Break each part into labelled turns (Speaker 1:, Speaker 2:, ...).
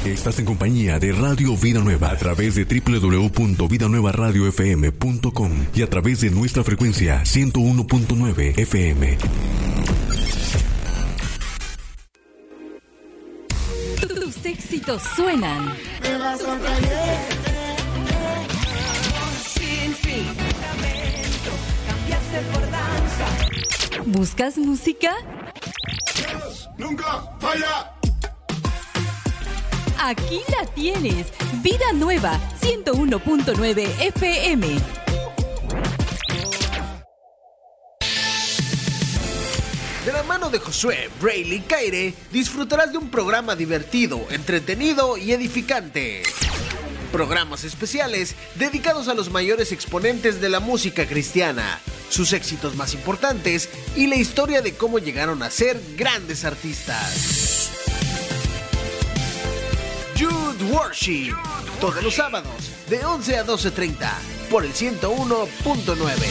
Speaker 1: Estás en compañía de Radio Vida Nueva a través de www.vidanuevaradiofm.com y a través de nuestra frecuencia 101.9 FM.
Speaker 2: Tus éxitos suenan.
Speaker 3: Sin fin, lamento, cambiaste por danza.
Speaker 2: ¿Buscas música?
Speaker 4: ¡Nunca falla!
Speaker 2: Aquí la tienes. Vida Nueva 101.9 FM.
Speaker 5: De la mano de Josué, Braille y Kaire, disfrutarás de un programa divertido, entretenido y edificante. Programas especiales dedicados a los mayores exponentes de la música cristiana, sus éxitos más importantes y la historia de cómo llegaron a ser grandes artistas. Youth Worship, todos los sábados de 11 a 12:30 por el 101.9.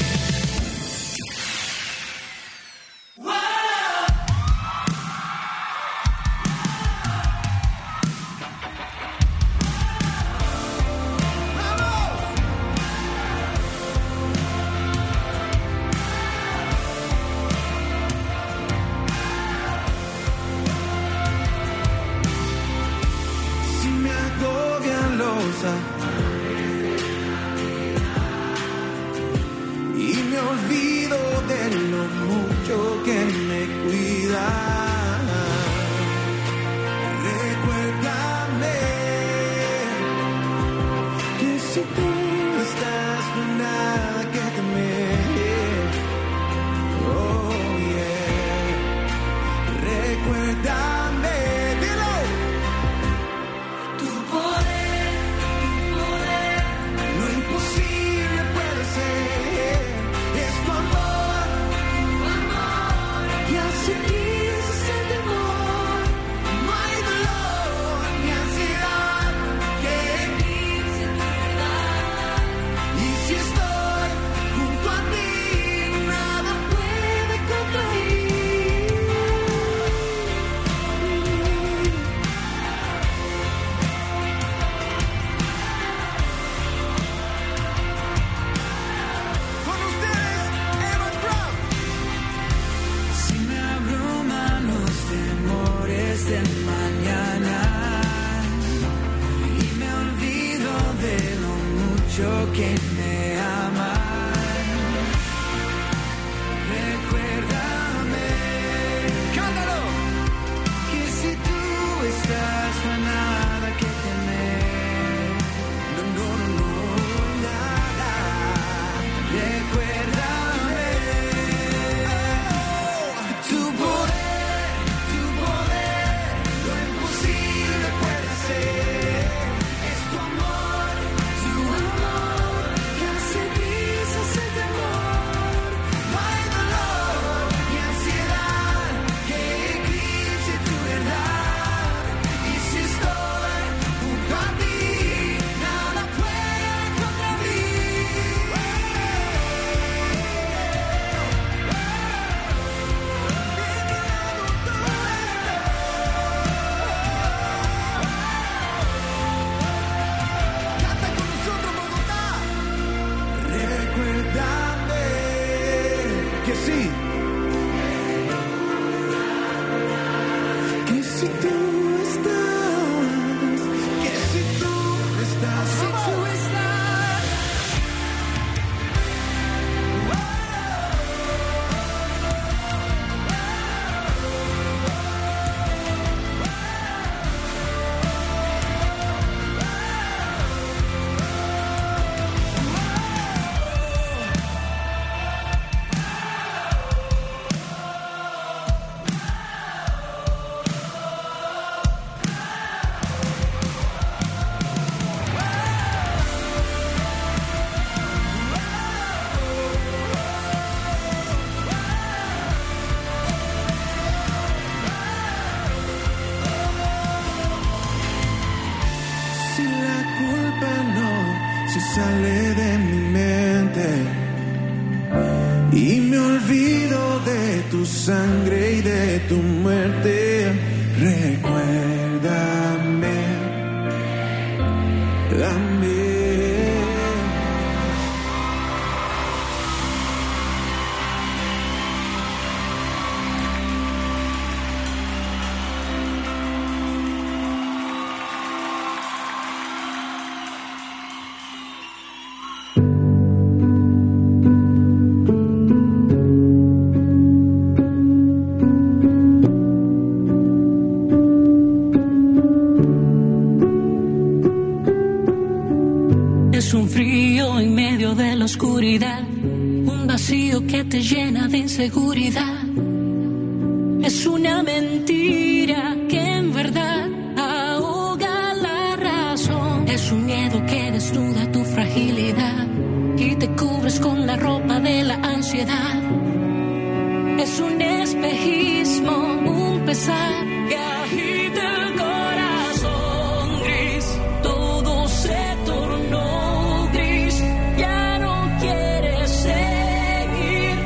Speaker 6: Y me olvido de lo mucho que me cuida. Recuérdame que si tú estás, no hay nada que temer. Oh yeah. Recuérdame, dilo. Tu poder, lo imposible puede ser. Es tu amor, y hace crisis el temor. No hay dolor ni ansiedad que eclipse tu verdad. Y si estoy junto a ti, nada puede contrair. Con ustedes, Evan Brown. Si me abruman los temores del mañana y me olvido de lo mucho que me aman, recuérdame, cántalo, que si tú estás, no hay nada que temer. No, no, no, no, nada. Recuérdame. Tu poder, lo imposible puede ser. Es tu amor, que hace crisis el temor. No hay dolor ni ansiedad que eclipse tu verdad. Y si estoy junto a ti, nada puede contra mí. Canta con nosotros, Bogotá. Recuérdame que sí. Que si tú estás, que si tú estás, si tú estás. Si la culpa no se sale de mi mente y me olvido de tu sangre y de tu muerte, recuérdame
Speaker 4: un frío en medio de la oscuridad, un vacío que te llena de inseguridad. Es una mentira que en verdad ahoga la razón. Es un miedo que desnuda tu fragilidad y te cubres con la ropa de la ansiedad. Es un espejismo, un pesar que agita el corazón gris. Todo se tornó gris, ya no quieres seguir.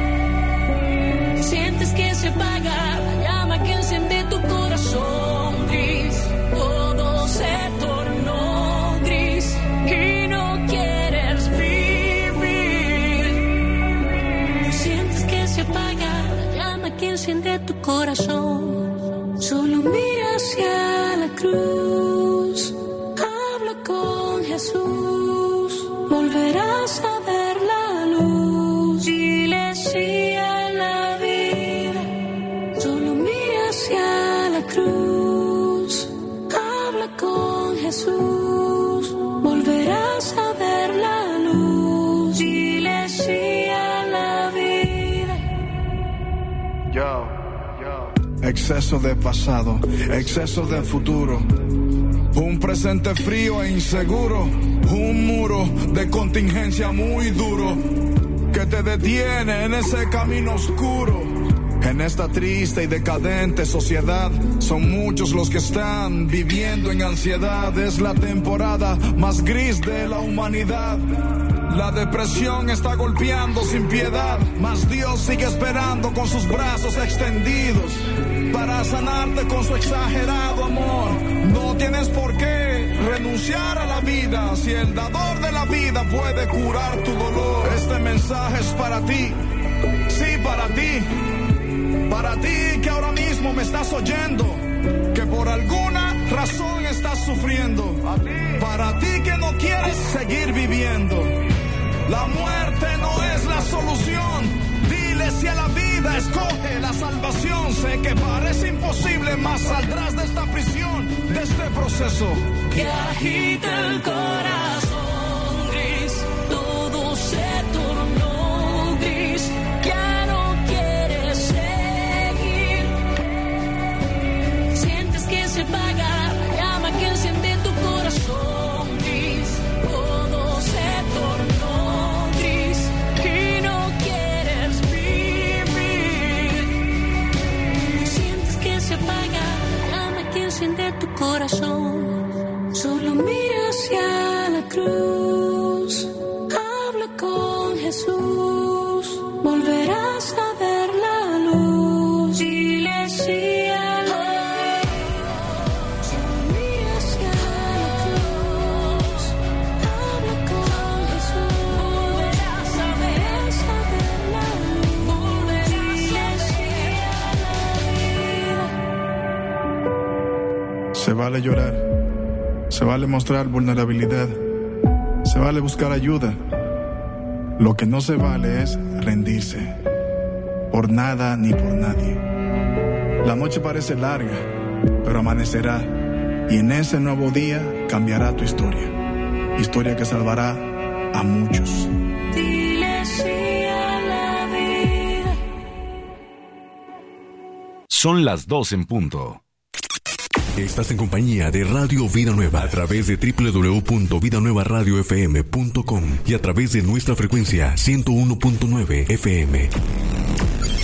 Speaker 4: Sientes que se apaga la llama que enciende tu corazón gris. Todo se tornó gris y no quieres vivir. Sientes que se apaga la llama que enciende tu corazón. Solo mira hacia la cruz, habla con Jesús, volverás a ver la luz. Dile sí a la vida. Solo mira hacia la cruz, habla con Jesús, volverás a ver la luz. Dile sí a la vida.
Speaker 7: Exceso de pasado, exceso de futuro, un presente frío e inseguro, un muro de contingencia muy duro que te detiene en ese camino oscuro. En esta triste y decadente sociedad son muchos los que están viviendo en ansiedad. Es la temporada más gris de la humanidad. La depresión está golpeando sin piedad, mas Dios sigue esperando con sus brazos extendidos para sanarte con su exagerado amor. No tienes por qué renunciar a la vida si el dador de la vida puede curar tu dolor. Este mensaje es para ti, sí, para ti que ahora mismo me estás oyendo, que por alguna razón estás sufriendo, para ti que no quieres seguir viviendo. La muerte no es la solución. Dile si a la vida, escoge la salvación. Sé que parece imposible, mas saldrás de esta prisión, de este proceso
Speaker 4: que agita el corazón gris. Todo se tornó gris, ya no quieres seguir. Sientes que se apaga la llama que enciende tu corazón gris. Todo se tornó gris y no quieres vivir. Sientes que se apaga la llama que enciende tu corazón. Solo mira hacia la cruz, habla con Jesús, volverás a ver la luz. Dile sí a la vida. Solo mira hacia la cruz, habla con Jesús, volverás a ver la luz. Dile sí a la vida.
Speaker 7: Se vale llorar, se vale mostrar vulnerabilidad, se vale buscar ayuda. Lo que no se vale es rendirse, por nada ni por nadie. La noche parece larga, pero amanecerá, y en ese nuevo día cambiará tu historia, historia que salvará a muchos.
Speaker 4: Dile sí a la vida.
Speaker 1: Son las 2 en punto. Estás en compañía de Radio Vida Nueva a través de www.vidanuevaradiofm.com y a través de nuestra frecuencia 101.9 FM.